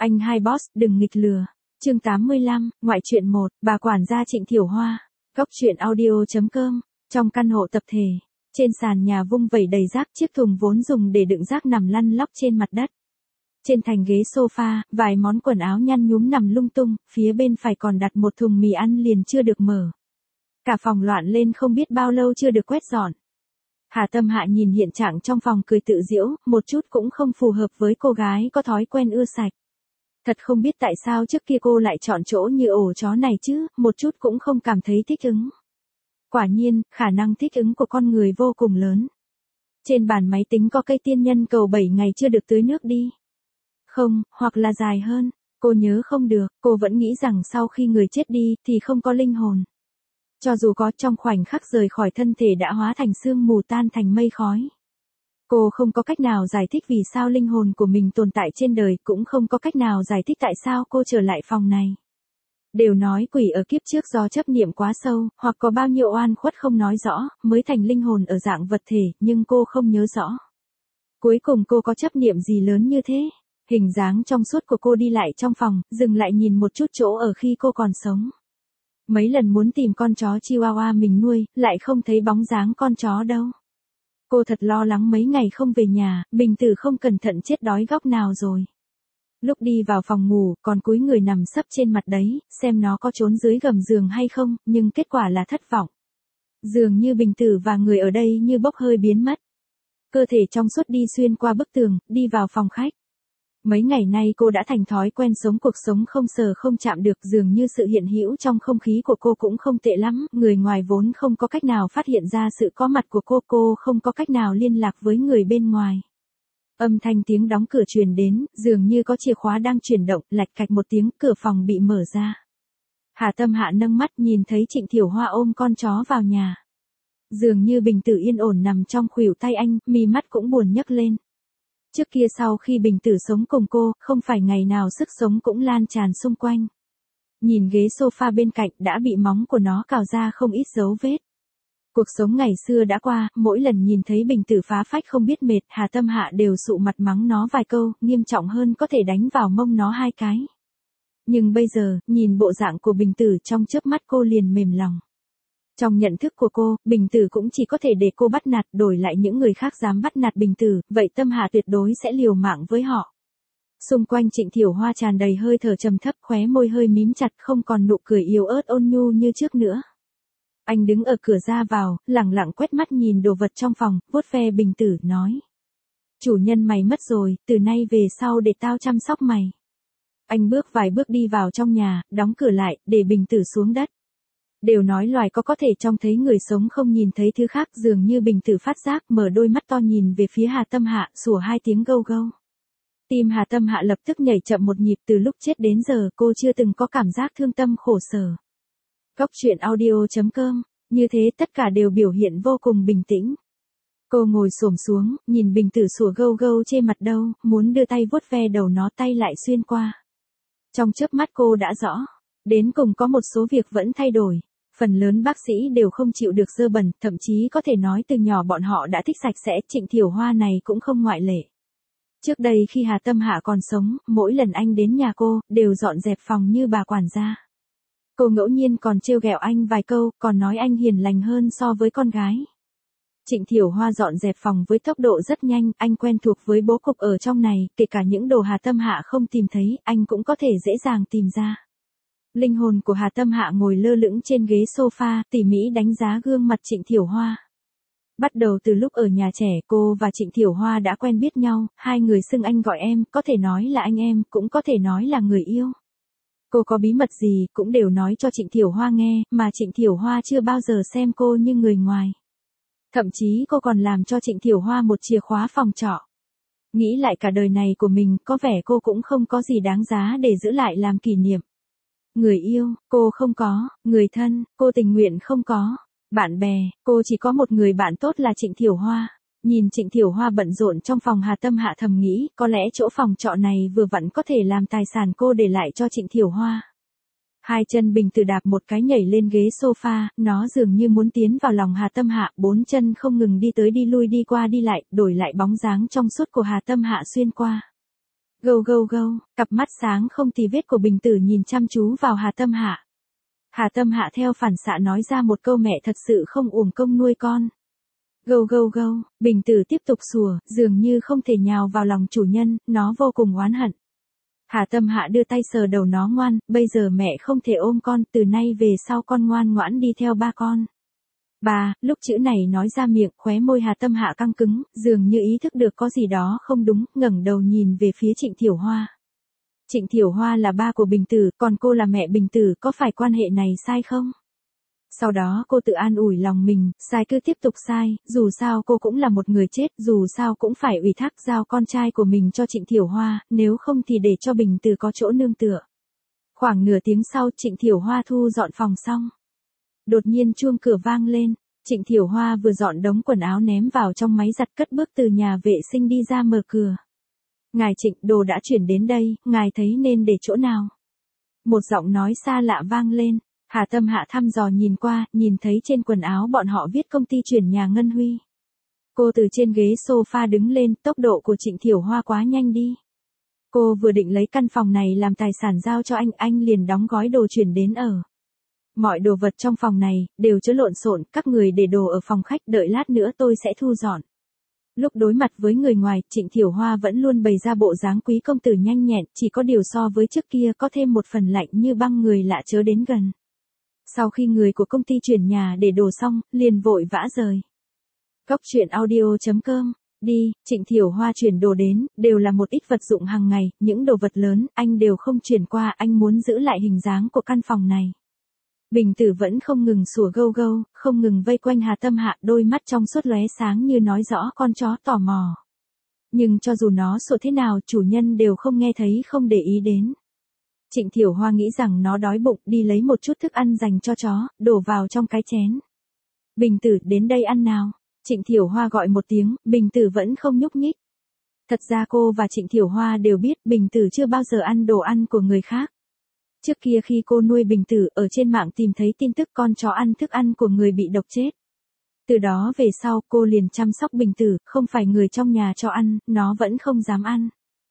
Anh hai boss, đừng nghịch lừa. Chương 85, ngoại truyện 1, bà quản gia Trịnh Thiểu Hoa. Góc truyện audio.com. Trong căn hộ tập thể, trên sàn nhà vung vẩy đầy rác, chiếc thùng vốn dùng để đựng rác nằm lăn lóc trên mặt đất. Trên thành ghế sofa, vài món quần áo nhăn nhúm nằm lung tung, phía bên phải còn đặt một thùng mì ăn liền chưa được mở. Cả phòng loạn lên không biết bao lâu chưa được quét dọn. Hà Tâm Hạ nhìn hiện trạng trong phòng cười tự giễu, một chút cũng không phù hợp với cô gái có thói quen ưa sạch. Thật không biết tại sao trước kia cô lại chọn chỗ như ổ chó này chứ, một chút cũng không cảm thấy thích ứng. Quả nhiên, khả năng thích ứng của con người vô cùng lớn. Trên bàn máy tính có cây tiên nhân cầu 7 ngày chưa được tưới nước đi. Không, hoặc là dài hơn, cô nhớ không được, cô vẫn nghĩ rằng sau khi người chết đi thì không có linh hồn. Cho dù có, trong khoảnh khắc rời khỏi thân thể đã hóa thành sương mù tan thành mây khói. Cô không có cách nào giải thích vì sao linh hồn của mình tồn tại trên đời, cũng không có cách nào giải thích tại sao cô trở lại phòng này. Đều nói quỷ ở kiếp trước do chấp niệm quá sâu, hoặc có bao nhiêu oan khuất không nói rõ, mới thành linh hồn ở dạng vật thể, nhưng cô không nhớ rõ. Cuối cùng cô có chấp niệm gì lớn như thế? Hình dáng trong suốt của cô đi lại trong phòng, dừng lại nhìn một chút chỗ ở khi cô còn sống. Mấy lần muốn tìm con chó Chihuahua mình nuôi, lại không thấy bóng dáng con chó đâu. Cô thật lo lắng mấy ngày không về nhà, Bình Tử không cẩn thận chết đói góc nào rồi. Lúc đi vào phòng ngủ, còn cúi người nằm sấp trên mặt đấy, xem nó có trốn dưới gầm giường hay không, nhưng kết quả là thất vọng. Dường như Bình Tử và người ở đây như bốc hơi biến mất. Cơ thể trong suốt đi xuyên qua bức tường, đi vào phòng khách. Mấy ngày nay cô đã thành thói quen sống cuộc sống không sờ không chạm được, dường như sự hiện hữu trong không khí của cô cũng không tệ lắm, người ngoài vốn không có cách nào phát hiện ra sự có mặt của cô không có cách nào liên lạc với người bên ngoài. Âm thanh tiếng đóng cửa truyền đến, dường như có chìa khóa đang chuyển động, lạch cạch một tiếng, cửa phòng bị mở ra. Hà Tâm Hạ nâng mắt nhìn thấy Trịnh Thiểu Hoa ôm con chó vào nhà. Dường như Bình Tử yên ổn nằm trong khuỷu tay anh, mi mắt cũng buồn nhấc lên. Trước kia sau khi Bình Tử sống cùng cô, không phải ngày nào sức sống cũng lan tràn xung quanh. Nhìn ghế sofa bên cạnh đã bị móng của nó cào ra không ít dấu vết. Cuộc sống ngày xưa đã qua, mỗi lần nhìn thấy Bình Tử phá phách không biết mệt, Hà Tâm Hạ đều sụ mặt mắng nó vài câu, nghiêm trọng hơn có thể đánh vào mông nó 2 cái. Nhưng bây giờ, nhìn bộ dạng của Bình Tử trong chớp mắt cô liền mềm lòng. Trong nhận thức của cô, Bình Tử cũng chỉ có thể để cô bắt nạt, đổi lại những người khác dám bắt nạt Bình Tử, vậy Tâm Hạ tuyệt đối sẽ liều mạng với họ. Xung quanh Trịnh Thiểu Hoa tràn đầy hơi thở trầm thấp, khóe môi hơi mím chặt, không còn nụ cười yếu ớt ôn nhu như trước nữa. Anh đứng ở cửa ra vào, lẳng lặng quét mắt nhìn đồ vật trong phòng, vuốt ve Bình Tử, nói. Chủ nhân mày mất rồi, từ nay về sau để tao chăm sóc mày. Anh bước vài bước đi vào trong nhà, đóng cửa lại, để Bình Tử xuống đất. Đều nói loài có thể trông thấy người sống không nhìn thấy thứ khác, dường như Bình Tử phát giác, mở đôi mắt to nhìn về phía Hà Tâm Hạ, sủa 2 tiếng gâu gâu. Tim Hà Tâm Hạ lập tức nhảy chậm một nhịp, từ lúc chết đến giờ cô chưa từng có cảm giác thương tâm khổ sở. Góc truyện audio.com, như thế tất cả đều biểu hiện vô cùng bình tĩnh. Cô ngồi xổm xuống, nhìn Bình Tử sủa gâu gâu trên mặt đâu, muốn đưa tay vuốt ve đầu nó, tay lại xuyên qua. Trong chớp mắt cô đã rõ, đến cùng có một số việc vẫn thay đổi. Phần lớn bác sĩ đều không chịu được dơ bẩn, thậm chí có thể nói từ nhỏ bọn họ đã thích sạch sẽ, Trịnh Thiểu Hoa này cũng không ngoại lệ. Trước đây khi Hà Tâm Hạ còn sống, mỗi lần anh đến nhà cô, đều dọn dẹp phòng như bà quản gia. Cô ngẫu nhiên còn trêu ghẹo anh vài câu, còn nói anh hiền lành hơn so với con gái. Trịnh Thiểu Hoa dọn dẹp phòng với tốc độ rất nhanh, anh quen thuộc với bố cục ở trong này, kể cả những đồ Hà Tâm Hạ không tìm thấy, anh cũng có thể dễ dàng tìm ra. Linh hồn của Hà Tâm Hạ ngồi lơ lửng trên ghế sofa, tỉ mỉ đánh giá gương mặt Trịnh Thiểu Hoa. Bắt đầu từ lúc ở nhà trẻ, cô và Trịnh Thiểu Hoa đã quen biết nhau, hai người xưng anh gọi em, có thể nói là anh em, cũng có thể nói là người yêu. Cô có bí mật gì, cũng đều nói cho Trịnh Thiểu Hoa nghe, mà Trịnh Thiểu Hoa chưa bao giờ xem cô như người ngoài. Thậm chí cô còn làm cho Trịnh Thiểu Hoa một chìa khóa phòng trọ. Nghĩ lại cả đời này của mình, có vẻ cô cũng không có gì đáng giá để giữ lại làm kỷ niệm. Người yêu, cô không có, người thân, cô tình nguyện không có, bạn bè, cô chỉ có một người bạn tốt là Trịnh Thiểu Hoa. Nhìn Trịnh Thiểu Hoa bận rộn trong phòng, Hà Tâm Hạ thầm nghĩ, có lẽ chỗ phòng trọ này vừa vặn có thể làm tài sản cô để lại cho Trịnh Thiểu Hoa. 2 chân Bình Tử đạp một cái nhảy lên ghế sofa, nó dường như muốn tiến vào lòng Hà Tâm Hạ, 4 chân không ngừng đi tới đi lui đi qua đi lại, đổi lại bóng dáng trong suốt của Hà Tâm Hạ xuyên qua. Gâu gâu gâu, cặp mắt sáng không tì vết của Bình Tử nhìn chăm chú vào Hà Tâm Hạ. Hà Tâm Hạ theo phản xạ nói ra một câu mẹ thật sự không uổng công nuôi con. Gâu gâu gâu, Bình Tử tiếp tục sủa, dường như không thể nhào vào lòng chủ nhân, nó vô cùng oán hận. Hà Tâm Hạ đưa tay sờ đầu nó, ngoan, bây giờ mẹ không thể ôm con, từ nay về sau con ngoan ngoãn đi theo ba con. Ba, lúc chữ này nói ra miệng, khóe môi Hà Tâm Hạ căng cứng, dường như ý thức được có gì đó không đúng, ngẩng đầu nhìn về phía Trịnh Thiểu Hoa. Trịnh Thiểu Hoa là ba của Bình Tử, còn cô là mẹ Bình Tử, có phải quan hệ này sai không? Sau đó cô tự an ủi lòng mình, sai cứ tiếp tục sai, dù sao cô cũng là một người chết, dù sao cũng phải ủy thác giao con trai của mình cho Trịnh Thiểu Hoa, nếu không thì để cho Bình Tử có chỗ nương tựa. Khoảng nửa tiếng sau, Trịnh Thiểu Hoa thu dọn phòng xong. Đột nhiên chuông cửa vang lên, Trịnh Thiểu Hoa vừa dọn đống quần áo ném vào trong máy giặt, cất bước từ nhà vệ sinh đi ra mở cửa. Ngài Trịnh, đồ đã chuyển đến đây, ngài thấy nên để chỗ nào? Một giọng nói xa lạ vang lên. Hà Tâm Hạ thăm dò nhìn qua, nhìn thấy trên quần áo bọn họ viết công ty chuyển nhà Ngân Huy. Cô từ trên ghế sofa đứng lên, tốc độ của Trịnh Thiểu Hoa quá nhanh đi. Cô vừa định lấy căn phòng này làm tài sản giao cho anh liền đóng gói đồ chuyển đến ở. Mọi đồ vật trong phòng này, đều chứa lộn xộn, các người để đồ ở phòng khách, đợi lát nữa tôi sẽ thu dọn. Lúc đối mặt với người ngoài, Trịnh Thiểu Hoa vẫn luôn bày ra bộ dáng quý công tử nhanh nhẹn, chỉ có điều so với trước kia có thêm một phần lạnh như băng, người lạ chớ đến gần. Sau khi người của công ty chuyển nhà để đồ xong, liền vội vã rời. Cóc truyện audio.com. Đi, Trịnh Thiểu Hoa chuyển đồ đến, đều là một ít vật dụng hàng ngày, những đồ vật lớn, anh đều không chuyển qua, anh muốn giữ lại hình dáng của căn phòng này. Bình Tử vẫn không ngừng sủa gâu gâu, không ngừng vây quanh Hà Tâm Hạ, đôi mắt trong suốt lóe sáng như nói rõ con chó tò mò. Nhưng cho dù nó sủa thế nào, chủ nhân đều không nghe thấy, không để ý đến. Trịnh Thiểu Hoa nghĩ rằng nó đói bụng, đi lấy một chút thức ăn dành cho chó, đổ vào trong cái chén. Bình Tử, đến đây ăn nào. Trịnh Thiểu Hoa gọi một tiếng, Bình Tử vẫn không nhúc nhích. Thật ra cô và Trịnh Thiểu Hoa đều biết Bình Tử chưa bao giờ ăn đồ ăn của người khác. Trước kia khi cô nuôi Bình Tử, ở trên mạng tìm thấy tin tức con chó ăn thức ăn của người bị độc chết. Từ đó về sau cô liền chăm sóc Bình Tử, không phải người trong nhà cho ăn, nó vẫn không dám ăn.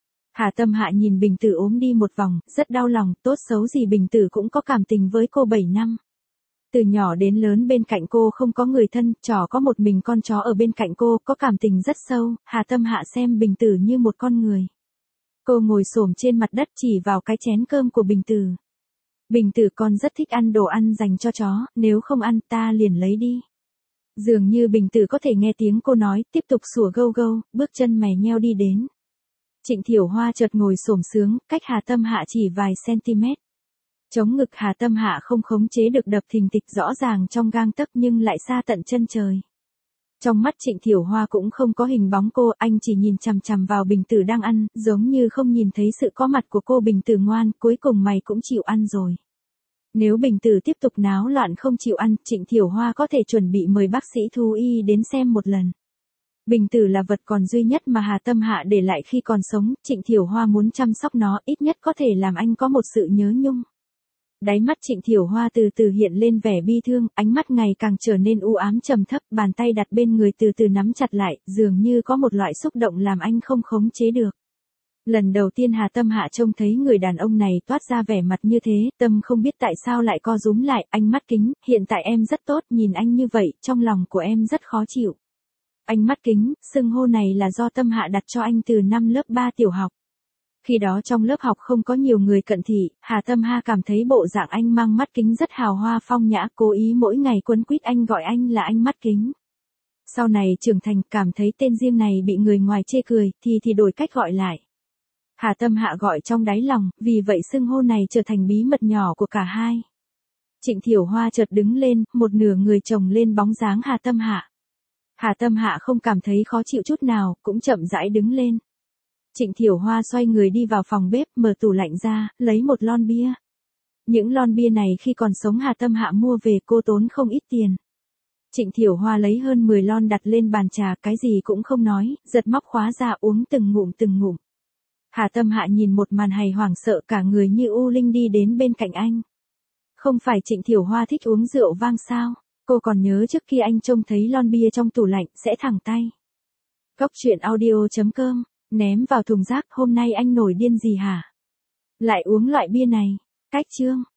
Hà Tâm Hạ nhìn Bình Tử ốm đi một vòng, rất đau lòng, tốt xấu gì Bình Tử cũng có cảm tình với cô 7 năm. Từ nhỏ đến lớn bên cạnh cô không có người thân, trò có một mình con chó ở bên cạnh cô, có cảm tình rất sâu, Hà Tâm Hạ xem Bình Tử như một con người. Cô ngồi xổm trên mặt đất chỉ vào cái chén cơm của Bình Tử. Bình Tử, con rất thích ăn đồ ăn dành cho chó, nếu không ăn ta liền lấy đi. Dường như Bình Tử có thể nghe tiếng cô nói, tiếp tục sủa gâu gâu, bước chân mè nheo đi đến. Trịnh Thiểu Hoa chợt ngồi xổm xuống, cách Hà Tâm Hạ chỉ vài cm. Chống ngực Hà Tâm Hạ không khống chế được đập thình thịch, rõ ràng trong gang tấc nhưng lại xa tận chân trời. Trong mắt Trịnh Thiểu Hoa cũng không có hình bóng cô, anh chỉ nhìn chằm chằm vào Bình Tử đang ăn, giống như không nhìn thấy sự có mặt của cô. Bình Tử ngoan, cuối cùng mày cũng chịu ăn rồi. Nếu Bình Tử tiếp tục náo loạn không chịu ăn, Trịnh Thiểu Hoa có thể chuẩn bị mời bác sĩ thú y đến xem một lần. Bình Tử là vật còn duy nhất mà Hà Tâm Hạ để lại khi còn sống, Trịnh Thiểu Hoa muốn chăm sóc nó, ít nhất có thể làm anh có một sự nhớ nhung. Đáy mắt Trịnh Thiểu Hoa từ từ hiện lên vẻ bi thương, ánh mắt ngày càng trở nên u ám trầm thấp, bàn tay đặt bên người từ từ nắm chặt lại, dường như có một loại xúc động làm anh không khống chế được. Lần đầu tiên Hà Tâm Hạ trông thấy người đàn ông này toát ra vẻ mặt như thế, tâm không biết tại sao lại co rúm lại, anh mắt kính, hiện tại em rất tốt, nhìn anh như vậy, trong lòng của em rất khó chịu. Anh mắt kính, xưng hô này là do Tâm Hạ đặt cho anh từ năm lớp 3 tiểu học. Khi đó trong lớp học không có nhiều người cận thị, Hà Tâm Hạ cảm thấy bộ dạng anh mang mắt kính rất hào hoa phong nhã, cố ý mỗi ngày quấn quýt anh, gọi anh là anh mắt kính. Sau này trưởng thành, cảm thấy tên riêng này bị người ngoài chê cười, thì đổi cách gọi lại. Hà Tâm Hạ gọi trong đáy lòng, vì vậy xưng hô này trở thành bí mật nhỏ của cả hai. Trịnh Thiểu Hoa chợt đứng lên, một nửa người chồng lên bóng dáng Hà Tâm Hạ. Hà Tâm Hạ không cảm thấy khó chịu chút nào, cũng chậm rãi đứng lên. Trịnh Thiểu Hoa xoay người đi vào phòng bếp, mở tủ lạnh ra, lấy một lon bia. Những lon bia này khi còn sống Hà Tâm Hạ mua về, cô tốn không ít tiền. Trịnh Thiểu Hoa lấy hơn 10 lon đặt lên bàn trà, cái gì cũng không nói, giật móc khóa ra uống từng ngụm từng ngụm. Hà Tâm Hạ nhìn một màn hài hoảng sợ cả người như u linh đi đến bên cạnh anh. Không phải Trịnh Thiểu Hoa thích uống rượu vang sao? Cô còn nhớ trước khi anh trông thấy lon bia trong tủ lạnh, sẽ thẳng tay. Cóc truyện audio.com Ném vào thùng rác, hôm nay anh nổi điên gì hả? Lại uống loại bia này. Cách chương.